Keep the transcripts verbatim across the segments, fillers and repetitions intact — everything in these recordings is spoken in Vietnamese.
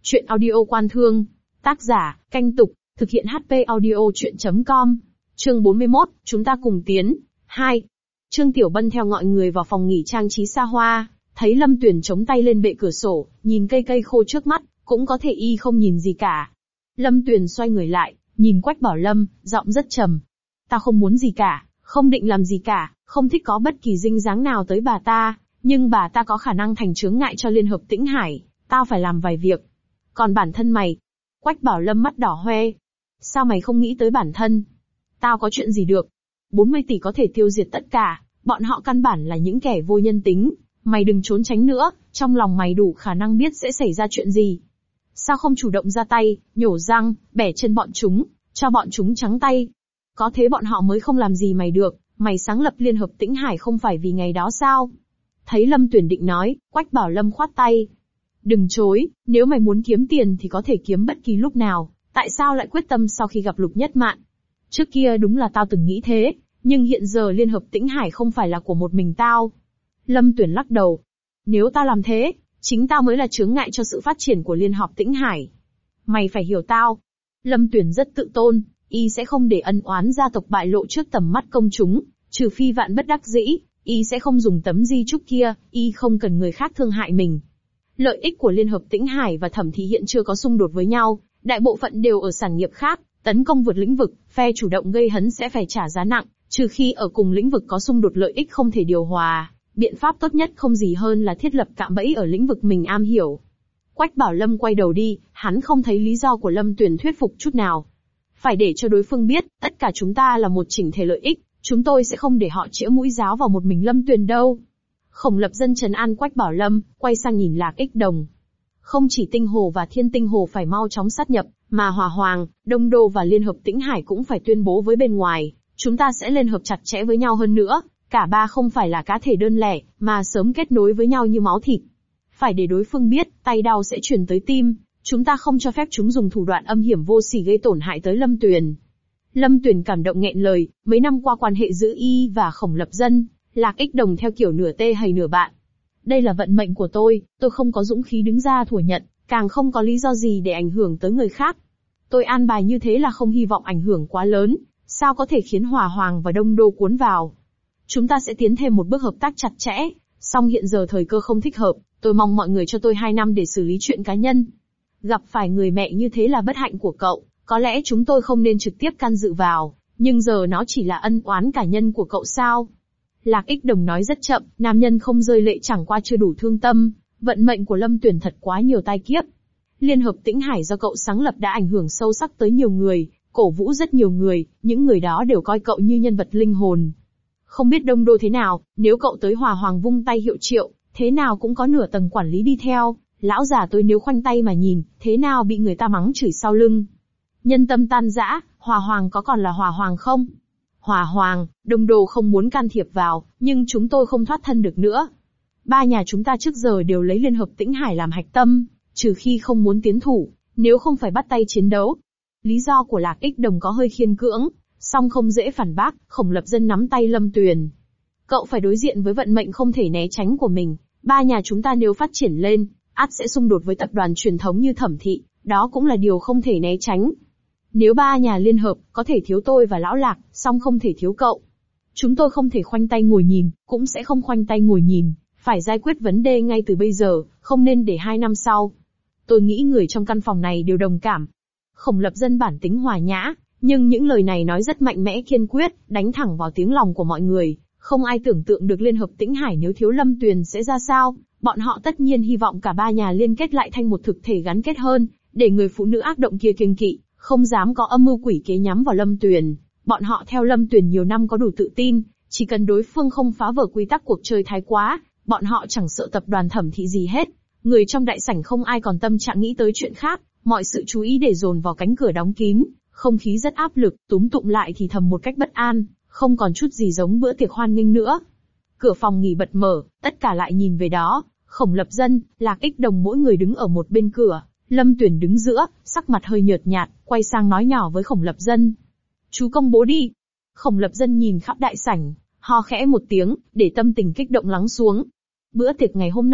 Chuyện audio Quan Thương. Tác giả, Canh Tục, thực hiện hát pê audio chuyện chấm com. Chương bốn mươi mốt, chúng ta cùng tiến. hai. Trương Tiểu Bân theo mọi người vào phòng nghỉ trang trí xa hoa, thấy Lâm Tuyển chống tay lên bệ cửa sổ, nhìn cây cây khô trước mắt, cũng có thể y không nhìn gì cả. Lâm Tuyển xoay người lại, nhìn Quách Bảo Lâm, giọng rất trầm. Ta không muốn gì cả, không định làm gì cả, không thích có bất kỳ dinh dáng nào tới bà ta, nhưng bà ta có khả năng thành chướng ngại cho Liên Hợp Tĩnh Hải, tao phải làm vài việc. Còn bản thân mày? Quách Bảo Lâm mắt đỏ hoe. Sao mày không nghĩ tới bản thân? Tao có chuyện gì được? bốn mươi tỷ có thể tiêu diệt tất cả, bọn họ căn bản là những kẻ vô nhân tính. Mày đừng trốn tránh nữa, trong lòng mày đủ khả năng biết sẽ xảy ra chuyện gì. Sao không chủ động ra tay, nhổ răng, bẻ chân bọn chúng, cho bọn chúng trắng tay? Có thế bọn họ mới không làm gì mày được, mày sáng lập Liên Hợp Tĩnh Hải không phải vì ngày đó sao? Thấy Lâm Tuyển định nói, Quách Bảo Lâm khoát tay. Đừng chối, nếu mày muốn kiếm tiền thì có thể kiếm bất kỳ lúc nào, tại sao lại quyết tâm sau khi gặp Lục Nhất Mạn? Trước kia đúng là tao từng nghĩ thế, nhưng hiện giờ Liên Hợp Tĩnh Hải không phải là của một mình tao. Lâm Tuyển lắc đầu. Nếu tao làm thế, chính tao mới là chướng ngại cho sự phát triển của Liên Hợp Tĩnh Hải. Mày phải hiểu tao. Lâm Tuyển rất tự tôn, y sẽ không để ân oán gia tộc bại lộ trước tầm mắt công chúng, trừ phi vạn bất đắc dĩ, y sẽ không dùng tấm di chúc kia, y không cần người khác thương hại mình. Lợi ích của Liên Hợp Tĩnh Hải và Thẩm Thị hiện chưa có xung đột với nhau, đại bộ phận đều ở sản nghiệp khác, tấn công vượt lĩnh vực, phe chủ động gây hấn sẽ phải trả giá nặng, trừ khi ở cùng lĩnh vực có xung đột lợi ích không thể điều hòa. Biện pháp tốt nhất không gì hơn là thiết lập cạm bẫy ở lĩnh vực mình am hiểu. Quách Bảo Lâm quay đầu đi, hắn không thấy lý do của Lâm Tuyển thuyết phục chút nào. Phải để cho đối phương biết, tất cả chúng ta là một chỉnh thể lợi ích, chúng tôi sẽ không để họ chĩa mũi giáo vào một mình Lâm Tuyển đâu. Khổng Lập Dân trấn an Quách Bảo Lâm, quay sang nhìn Lạc Ích Đồng. Không chỉ Tinh Hồ và Thiên Tinh Hồ phải mau chóng sát nhập, mà Hòa Hoàng, Đông Đô và Liên Hợp Tĩnh Hải cũng phải tuyên bố với bên ngoài, chúng ta sẽ liên hợp chặt chẽ với nhau hơn nữa. Cả ba không phải là cá thể đơn lẻ, mà sớm kết nối với nhau như máu thịt. Phải để đối phương biết, tay đau sẽ truyền tới tim, chúng ta không cho phép chúng dùng thủ đoạn âm hiểm vô sỉ gây tổn hại tới Lâm Tuyển. Lâm Tuyển cảm động nghẹn lời, mấy năm qua quan hệ giữa y và Khổng Lập Dân, Lạc Ích Đồng theo kiểu nửa tê hầy nửa bạn. Đây là vận mệnh của tôi, tôi không có dũng khí đứng ra thừa nhận, càng không có lý do gì để ảnh hưởng tới người khác. Tôi an bài như thế là không hy vọng ảnh hưởng quá lớn, sao có thể khiến Hòa Hoàng và Đông Đô cuốn vào. Chúng ta sẽ tiến thêm một bước hợp tác chặt chẽ, song hiện giờ thời cơ không thích hợp, tôi mong mọi người cho tôi hai năm để xử lý chuyện cá nhân. Gặp phải người mẹ như thế là bất hạnh của cậu, có lẽ chúng tôi không nên trực tiếp can dự vào, nhưng giờ nó chỉ là ân oán cá nhân của cậu sao? Lạc Ích Đồng nói rất chậm, nam nhân không rơi lệ chẳng qua chưa đủ thương tâm, vận mệnh của Lâm Tuyển thật quá nhiều tai kiếp. Liên Hợp Tĩnh Hải do cậu sáng lập đã ảnh hưởng sâu sắc tới nhiều người, cổ vũ rất nhiều người, những người đó đều coi cậu như nhân vật linh hồn. Không biết Đông Đô thế nào, nếu cậu tới Hòa Hoàng vung tay hiệu triệu, thế nào cũng có nửa tầng quản lý đi theo, lão già tôi nếu khoanh tay mà nhìn, thế nào bị người ta mắng chửi sau lưng. Nhân tâm tan rã, Hòa Hoàng có còn là Hòa Hoàng không? Hòa Hoàng, Đông Đô không muốn can thiệp vào, nhưng chúng tôi không thoát thân được nữa. Ba nhà chúng ta trước giờ đều lấy Liên Hợp Tĩnh Hải làm hạch tâm, trừ khi không muốn tiến thủ, nếu không phải bắt tay chiến đấu. Lý do của Lạc Ích Đồng có hơi khiên cưỡng, song không dễ phản bác. Khổng Lập Dân nắm tay Lâm Tuyển. Cậu phải đối diện với vận mệnh không thể né tránh của mình. Ba nhà chúng ta nếu phát triển lên, ắt sẽ xung đột với tập đoàn truyền thống như Thẩm Thị, đó cũng là điều không thể né tránh. Nếu ba nhà liên hợp, có thể thiếu tôi và lão Lạc, song không thể thiếu cậu. Chúng tôi không thể khoanh tay ngồi nhìn, cũng sẽ không khoanh tay ngồi nhìn, phải giải quyết vấn đề ngay từ bây giờ, không nên để hai năm sau. Tôi nghĩ người trong căn phòng này đều đồng cảm. Khổng Lập Dân bản tính hòa nhã, nhưng những lời này nói rất mạnh mẽ kiên quyết, đánh thẳng vào tiếng lòng của mọi người. Không ai tưởng tượng được Liên Hợp Tĩnh Hải nếu thiếu Lâm Tuyển sẽ ra sao. Bọn họ tất nhiên hy vọng cả ba nhà liên kết lại thành một thực thể gắn kết hơn, để người phụ nữ ác động kia kiêng kỵ, không dám có âm mưu quỷ kế nhắm vào Lâm Tuyển. Bọn họ theo Lâm Tuyển nhiều năm có đủ tự tin, chỉ cần đối phương không phá vỡ quy tắc cuộc chơi thái quá, bọn họ chẳng sợ tập đoàn Thẩm Thị gì hết. Người trong đại sảnh không ai còn tâm trạng nghĩ tới chuyện khác, mọi sự chú ý để dồn vào cánh cửa đóng kín, không khí rất áp lực, túm tụm lại thì thầm một cách bất an, không còn chút gì giống bữa tiệc hoan nghênh nữa. Cửa phòng nghỉ bật mở, tất cả lại nhìn về đó, Khổng Lập Dân, Lạc Ích Đồng mỗi người đứng ở một bên cửa, Lâm Tuyển đứng giữa, sắc mặt hơi nhợt nhạt, quay sang nói nhỏ với Khổng Lập Dân. Chú công bố đi. Khổng Lập Dân nhìn khắp đại sảnh, ho khẽ một tiếng, để tâm tình kích động lắng xuống. Bữa tiệc ngày hôm nay,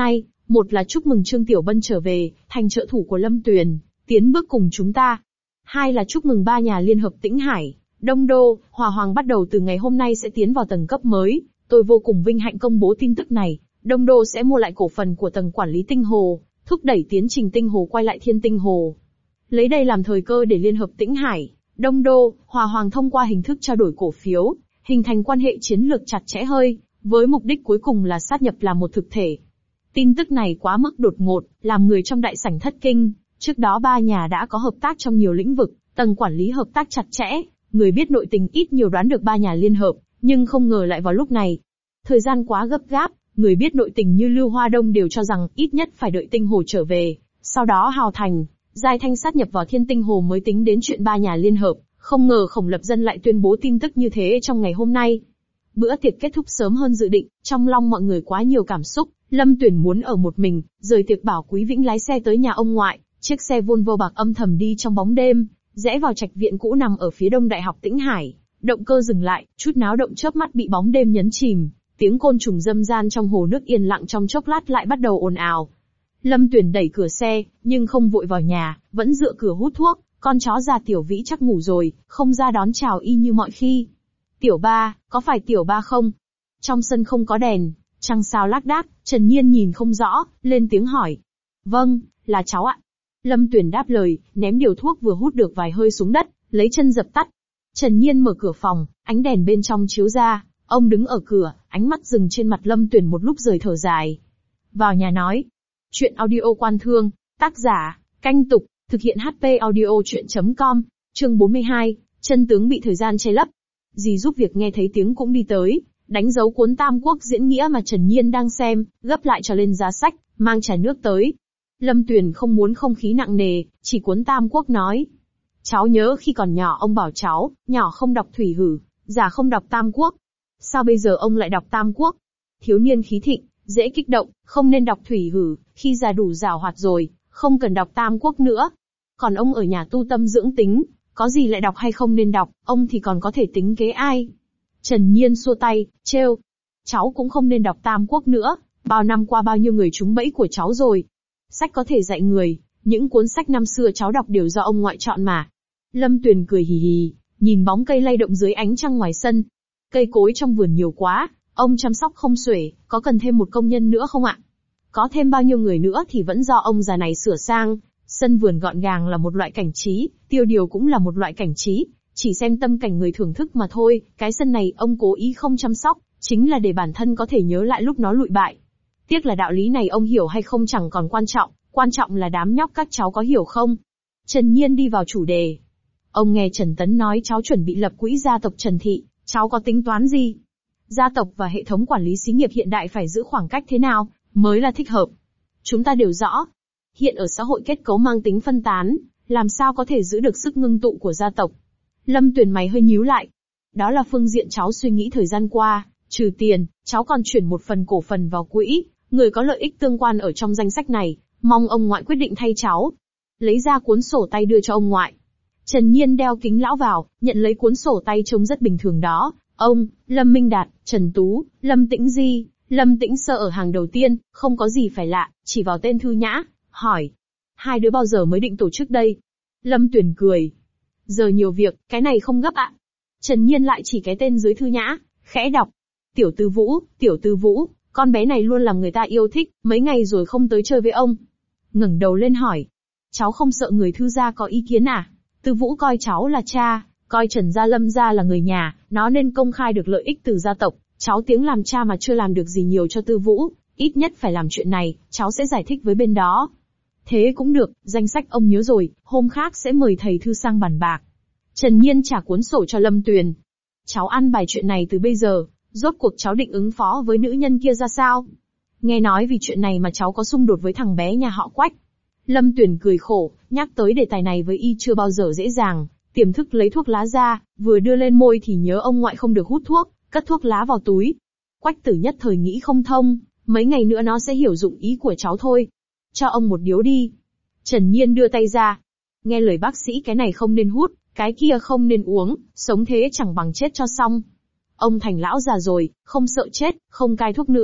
Một là chúc mừng Trương Tiểu Bân trở về, thành trợ thủ của Lâm Tuyền, tiến bước cùng chúng ta. Hai là chúc mừng ba nhà liên hợp Tĩnh Hải, Đông Đô, Hòa Hoàng bắt đầu từ ngày hôm nay sẽ tiến vào tầng cấp mới. Tôi vô cùng vinh hạnh công bố tin tức này. Đông Đô sẽ mua lại cổ phần của tầng quản lý Tinh Hồ, thúc đẩy tiến trình Tinh Hồ quay lại Thiên Tinh Hồ. Lấy đây làm thời cơ để liên hợp Tĩnh Hải, Đông Đô, Hòa Hoàng thông qua hình thức trao đổi cổ phiếu, hình thành quan hệ chiến lược chặt chẽ hơi, với mục đích cuối cùng là sát nhập làm một thực thể. Tin tức này quá mức đột ngột, làm người trong đại sảnh thất kinh. Trước đó ba nhà đã có hợp tác trong nhiều lĩnh vực, tầng quản lý hợp tác chặt chẽ, người biết nội tình ít nhiều đoán được ba nhà liên hợp, nhưng không ngờ lại vào lúc này. Thời gian quá gấp gáp, người biết nội tình như Lưu Hoa Đông đều cho rằng ít nhất phải đợi Tinh Hồ trở về, sau đó Hào Thành, Giai Thanh sát nhập vào Thiên Tinh Hồ mới tính đến chuyện ba nhà liên hợp. Không ngờ Khổng Lập Dân lại tuyên bố tin tức như thế trong ngày hôm nay. Bữa tiệc kết thúc sớm hơn dự định, trong lòng mọi người quá nhiều cảm xúc. Lâm Tuyền muốn ở một mình, rời tiệc bảo Quý Vĩnh lái xe tới nhà ông ngoại, chiếc xe Volvo bạc âm thầm đi trong bóng đêm, rẽ vào trạch viện cũ nằm ở phía đông Đại học Tĩnh Hải. Động cơ dừng lại, chút náo động chớp mắt bị bóng đêm nhấn chìm, tiếng côn trùng râm ran trong hồ nước yên lặng trong chốc lát lại bắt đầu ồn ào. Lâm Tuyền đẩy cửa xe, nhưng không vội vào nhà, vẫn dựa cửa hút thuốc. Con chó già Tiểu Vĩ chắc ngủ rồi, không ra đón chào y như mọi khi. Tiểu ba, có phải Tiểu ba không? Trong sân không có đèn, trăng sao lác đác, Trần Nhiên nhìn không rõ, lên tiếng hỏi. Vâng, là cháu ạ. Lâm Tuyền đáp lời, ném điều thuốc vừa hút được vài hơi xuống đất, lấy chân dập tắt. Trần Nhiên mở cửa phòng, ánh đèn bên trong chiếu ra, ông đứng ở cửa, ánh mắt dừng trên mặt Lâm Tuyền một lúc rồi thở dài. Vào nhà nói. Chuyện audio Quan Thương, tác giả, Canh Tục. Thực hiện hát pê audio chuyện chấm com, chương bốn mươi hai, chân tướng bị thời gian che lấp. Dì giúp việc nghe thấy tiếng cũng đi tới, đánh dấu cuốn Tam Quốc diễn nghĩa mà Trần Nhiên đang xem, gấp lại cho lên giá sách, mang trà nước tới. Lâm Tuyền không muốn không khí nặng nề, chỉ cuốn Tam Quốc nói. Cháu nhớ khi còn nhỏ ông bảo cháu, nhỏ không đọc Thủy Hử, già không đọc Tam Quốc. Sao bây giờ ông lại đọc Tam Quốc? Thiếu niên khí thịnh, dễ kích động, không nên đọc Thủy Hử, khi già đủ giàu hoạt rồi, không cần đọc Tam Quốc nữa. Còn ông ở nhà tu tâm dưỡng tính, có gì lại đọc hay không nên đọc, ông thì còn có thể tính kế ai? Trần Nhiên xua tay, trêu. Cháu cũng không nên đọc Tam Quốc nữa, bao năm qua bao nhiêu người trúng bẫy của cháu rồi. Sách có thể dạy người, những cuốn sách năm xưa cháu đọc đều do ông ngoại chọn mà. Lâm Tuyền cười hì hì, nhìn bóng cây lay động dưới ánh trăng ngoài sân. Cây cối trong vườn nhiều quá, ông chăm sóc không xuể, có cần thêm một công nhân nữa không ạ? Có thêm bao nhiêu người nữa thì vẫn do ông già này sửa sang. Sân vườn gọn gàng là một loại cảnh trí, tiêu điều cũng là một loại cảnh trí, chỉ xem tâm cảnh người thưởng thức mà thôi. Cái sân này ông cố ý không chăm sóc, chính là để bản thân có thể nhớ lại lúc nó lụi bại. Tiếc là đạo lý này ông hiểu hay không chẳng còn quan trọng, quan trọng là đám nhóc các cháu có hiểu không. Trần Nhiên đi vào chủ đề. Ông nghe Trần Tấn nói cháu chuẩn bị lập quỹ gia tộc Trần Thị, cháu có tính toán gì? Gia tộc và hệ thống quản lý xí nghiệp hiện đại phải giữ khoảng cách thế nào mới là thích hợp? Chúng ta đều rõ. Hiện ở xã hội kết cấu mang tính phân tán, làm sao có thể giữ được sức ngưng tụ của gia tộc? Lâm Tuyền mày hơi nhíu lại. Đó là phương diện cháu suy nghĩ thời gian qua, trừ tiền, cháu còn chuyển một phần cổ phần vào quỹ, người có lợi ích tương quan ở trong danh sách này, mong ông ngoại quyết định thay cháu. Lấy ra cuốn sổ tay đưa cho ông ngoại. Trần Nhiên đeo kính lão vào, nhận lấy cuốn sổ tay trông rất bình thường đó. Ông, Lâm Minh Đạt, Trần Tú, Lâm Tĩnh Di, Lâm Tĩnh Sơ ở hàng đầu tiên, không có gì phải lạ, chỉ vào tên Thư Nhã, hỏi. Hai đứa bao giờ mới định tổ chức đây? Lâm Tuyền cười. Giờ nhiều việc, cái này không gấp ạ. Trần Nhiên lại chỉ cái tên dưới Thư Nhã, khẽ đọc. Tiểu Tư Vũ, Tiểu Tư Vũ, con bé này luôn làm người ta yêu thích, mấy ngày rồi không tới chơi với ông. Ngẩng đầu lên hỏi. Cháu không sợ người Thư gia có ý kiến à? Tư Vũ coi cháu là cha, coi Trần gia Lâm gia là người nhà, nó nên công khai được lợi ích từ gia tộc. Cháu tiếng làm cha mà chưa làm được gì nhiều cho Tư Vũ, ít nhất phải làm chuyện này, cháu sẽ giải thích với bên đó. Thế cũng được, danh sách ông nhớ rồi, hôm khác sẽ mời thầy Thư sang bàn bạc. Trần Nhiên trả cuốn sổ cho Lâm Tuyền. Cháu ăn bài chuyện này từ bây giờ, rốt cuộc cháu định ứng phó với nữ nhân kia ra sao? Nghe nói vì chuyện này mà cháu có xung đột với thằng bé nhà họ Quách. Lâm Tuyền cười khổ, nhắc tới đề tài này với y chưa bao giờ dễ dàng, tiềm thức lấy thuốc lá ra, vừa đưa lên môi thì nhớ ông ngoại không được hút thuốc, cất thuốc lá vào túi. Quách Tử nhất thời nghĩ không thông, mấy ngày nữa nó sẽ hiểu dụng ý của cháu thôi. Cho ông một điếu đi. Trần Nhiên đưa tay ra. Nghe lời bác sĩ cái này không nên hút, cái kia không nên uống, sống thế chẳng bằng chết cho xong. Ông thành lão già rồi, không sợ chết, không cai thuốc nữa,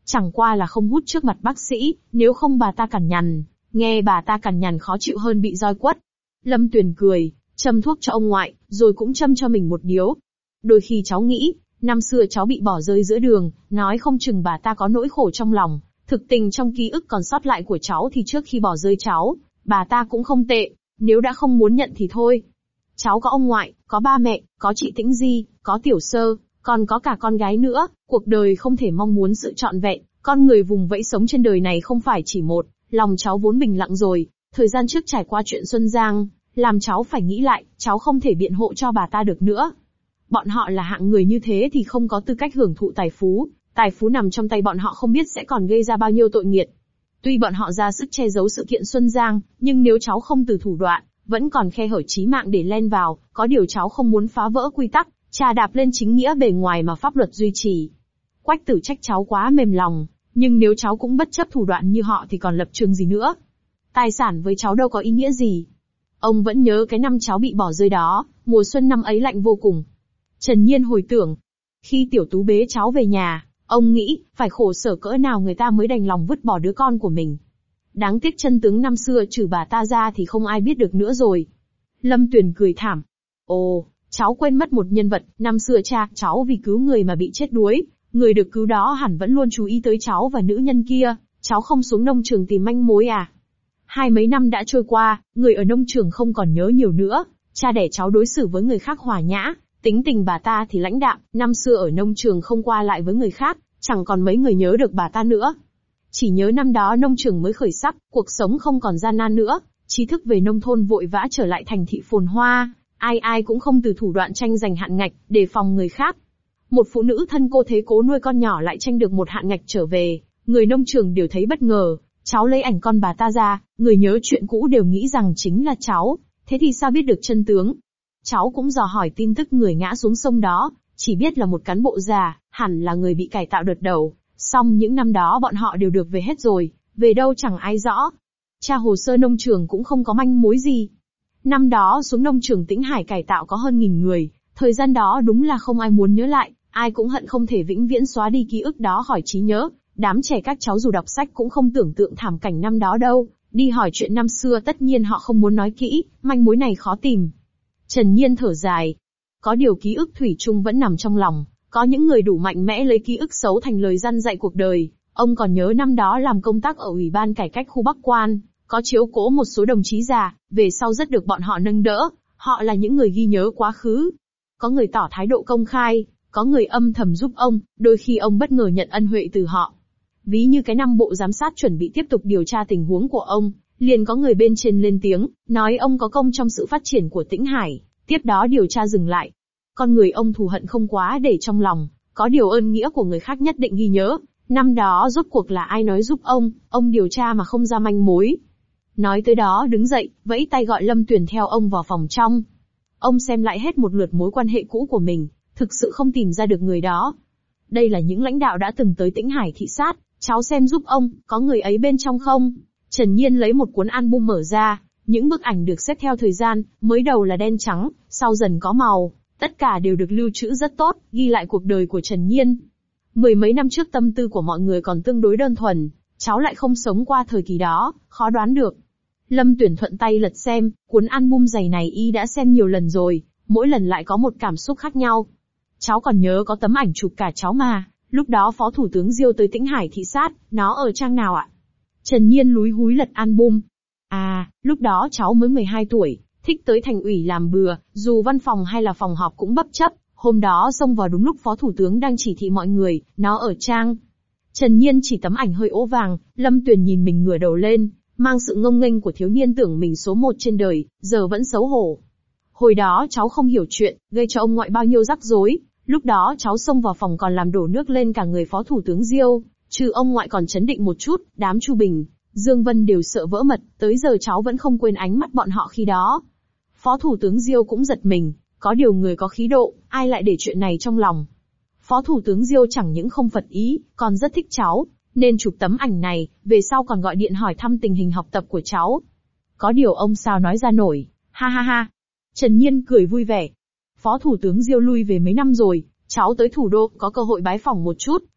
Chẳng qua là không hút trước mặt bác sĩ, nếu không bà ta cằn nhằn, nghe bà ta cằn nhằn khó chịu hơn bị roi quất. Lâm Tuyền cười, châm thuốc cho ông ngoại, rồi cũng châm cho mình một điếu. Đôi khi cháu nghĩ, năm xưa cháu bị bỏ rơi giữa đường, nói không chừng bà ta có nỗi khổ trong lòng. Thực tình trong ký ức còn sót lại của cháu thì trước khi bỏ rơi cháu, bà ta cũng không tệ, nếu đã không muốn nhận thì thôi. Cháu có ông ngoại, có ba mẹ, có chị Tĩnh Di, có Tiểu Sơ, còn có cả con gái nữa, cuộc đời không thể mong muốn sự trọn vẹn, con người vùng vẫy sống trên đời này không phải chỉ một, lòng cháu vốn bình lặng rồi, thời gian trước trải qua chuyện Xuân Giang, làm cháu phải nghĩ lại, cháu không thể biện hộ cho bà ta được nữa. Bọn họ là hạng người như thế thì không có tư cách hưởng thụ tài phú, tài phú nằm trong tay bọn họ không biết sẽ còn gây ra bao nhiêu tội nghiệt. Tuy bọn họ ra sức che giấu sự kiện Xuân Giang, nhưng nếu cháu không từ thủ đoạn, vẫn còn khe hở chí mạng để len vào, có điều cháu không muốn phá vỡ quy tắc, chà đạp lên chính nghĩa bề ngoài mà pháp luật duy trì. Quách Tử trách cháu quá mềm lòng, nhưng nếu cháu cũng bất chấp thủ đoạn như họ thì còn lập trường gì nữa. Tài sản với cháu đâu có ý nghĩa gì. Ông vẫn nhớ cái năm cháu bị bỏ rơi đó, mùa xuân năm ấy lạnh vô cùng. Trần Nhiên hồi tưởng, khi Tiểu Tú bế cháu về nhà, ông nghĩ, phải khổ sở cỡ nào người ta mới đành lòng vứt bỏ đứa con của mình. Đáng tiếc chân tướng năm xưa trừ bà ta ra thì không ai biết được nữa rồi. Lâm Tuyền cười thảm. Ồ, cháu quên mất một nhân vật, năm xưa cha cháu vì cứu người mà bị chết đuối, người được cứu đó hẳn vẫn luôn chú ý tới cháu và nữ nhân kia, cháu không xuống nông trường tìm manh mối à? Hai mấy năm đã trôi qua, người ở nông trường không còn nhớ nhiều nữa, cha đẻ cháu đối xử với người khác hòa nhã, tính tình bà ta thì lãnh đạm, năm xưa ở nông trường không qua lại với người khác, chẳng còn mấy người nhớ được bà ta nữa. Chỉ nhớ năm đó nông trường mới khởi sắc, cuộc sống không còn gian nan nữa, trí thức về nông thôn vội vã trở lại thành thị phồn hoa, ai ai cũng không từ thủ đoạn tranh giành hạn ngạch, đề phòng người khác. Một phụ nữ thân cô thế cố nuôi con nhỏ lại tranh được một hạn ngạch trở về, người nông trường đều thấy bất ngờ, cháu lấy ảnh con bà ta ra, người nhớ chuyện cũ đều nghĩ rằng chính là cháu, thế thì sao biết được chân tướng? Cháu cũng dò hỏi tin tức người ngã xuống sông đó, chỉ biết là một cán bộ già, hẳn là người bị cải tạo đợt đầu, song những năm đó bọn họ đều được về hết rồi, về đâu chẳng ai rõ. Tra hồ sơ nông trường cũng không có manh mối gì. Năm đó xuống nông trường Tĩnh Hải cải tạo có hơn nghìn người, thời gian đó đúng là không ai muốn nhớ lại, ai cũng hận không thể vĩnh viễn xóa đi ký ức đó khỏi trí nhớ. Đám trẻ các cháu dù đọc sách cũng không tưởng tượng thảm cảnh năm đó đâu, đi hỏi chuyện năm xưa tất nhiên họ không muốn nói kỹ, manh mối này khó tìm. Trần Nhiên thở dài. Có điều ký ức thủy chung vẫn nằm trong lòng, có những người đủ mạnh mẽ lấy ký ức xấu thành lời răn dạy cuộc đời. Ông còn nhớ năm đó làm công tác ở Ủy ban Cải cách khu Bắc Quan, có chiếu cố một số đồng chí già, về sau rất được bọn họ nâng đỡ, họ là những người ghi nhớ quá khứ. Có người tỏ thái độ công khai, có người âm thầm giúp ông, đôi khi ông bất ngờ nhận ân huệ từ họ. Ví như cái năm bộ giám sát chuẩn bị tiếp tục điều tra tình huống của ông, liền có người bên trên lên tiếng, nói ông có công trong sự phát triển của Tĩnh Hải, tiếp đó điều tra dừng lại. Con người ông thù hận không quá để trong lòng, có điều ơn nghĩa của người khác nhất định ghi nhớ. Năm đó rốt cuộc là ai nói giúp ông, ông điều tra mà không ra manh mối. Nói tới đó đứng dậy, vẫy tay gọi Lâm Tuyền theo ông vào phòng trong. Ông xem lại hết một lượt mối quan hệ cũ của mình, thực sự không tìm ra được người đó. Đây là những lãnh đạo đã từng tới Tĩnh Hải thị sát, cháu xem giúp ông, có người ấy bên trong không? Trần Nhiên lấy một cuốn album mở ra, những bức ảnh được xếp theo thời gian, mới đầu là đen trắng, sau dần có màu, tất cả đều được lưu trữ rất tốt, ghi lại cuộc đời của Trần Nhiên. Mười mấy năm trước tâm tư của mọi người còn tương đối đơn thuần, cháu lại không sống qua thời kỳ đó, khó đoán được. Lâm Tuyển thuận tay lật xem, cuốn album dày này y đã xem nhiều lần rồi, mỗi lần lại có một cảm xúc khác nhau. Cháu còn nhớ có tấm ảnh chụp cả cháu mà, lúc đó Phó Thủ tướng Diêu tới Tĩnh Hải thị sát, nó ở trang nào ạ? Trần Nhiên lúi húi lật album. À, lúc đó cháu mới mười hai tuổi, thích tới thành ủy làm bừa, dù văn phòng hay là phòng họp cũng bất chấp, hôm đó xông vào đúng lúc Phó Thủ tướng đang chỉ thị mọi người, nó ở trang. Trần Nhiên chỉ tấm ảnh hơi ố vàng, Lâm Tuyền nhìn mình ngửa đầu lên, mang sự ngông nghênh của thiếu niên tưởng mình số một trên đời, giờ vẫn xấu hổ. Hồi đó cháu không hiểu chuyện, gây cho ông ngoại bao nhiêu rắc rối, lúc đó cháu xông vào phòng còn làm đổ nước lên cả người Phó Thủ tướng Diêu, trừ ông ngoại còn chấn định một chút, đám Chu Bình, Dương Vân đều sợ vỡ mật, tới giờ cháu vẫn không quên ánh mắt bọn họ khi đó. Phó Thủ tướng Diêu cũng giật mình, có điều người có khí độ, ai lại để chuyện này trong lòng. Phó Thủ tướng Diêu chẳng những không phật ý, còn rất thích cháu, nên chụp tấm ảnh này, về sau còn gọi điện hỏi thăm tình hình học tập của cháu. Có điều ông sao nói ra nổi, ha ha ha. Trần Nhiên cười vui vẻ. Phó Thủ tướng Diêu lui về mấy năm rồi, cháu tới thủ đô có cơ hội bái phỏng một chút,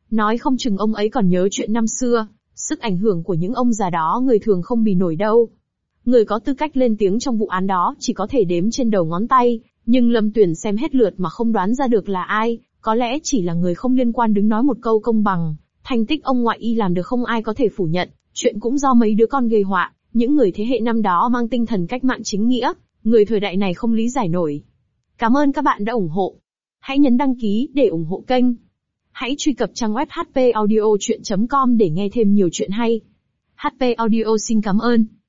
Nói không chừng ông ấy còn nhớ chuyện năm xưa, sức ảnh hưởng của những ông già đó người thường không bì nổi đâu. Người có tư cách lên tiếng trong vụ án đó chỉ có thể đếm trên đầu ngón tay, nhưng Lâm Tuyển xem hết lượt mà không đoán ra được là ai, có lẽ chỉ là người không liên quan đứng nói một câu công bằng. Thành tích ông ngoại y làm được không ai có thể phủ nhận, chuyện cũng do mấy đứa con gây họa, những người thế hệ năm đó mang tinh thần cách mạng chính nghĩa, người thời đại này không lý giải nổi. Cảm ơn các bạn đã ủng hộ. Hãy nhấn đăng ký để ủng hộ kênh. Hãy truy cập trang web h p audio chuyện chấm com để nghe thêm nhiều chuyện hay. hát pê Audio xin cảm ơn.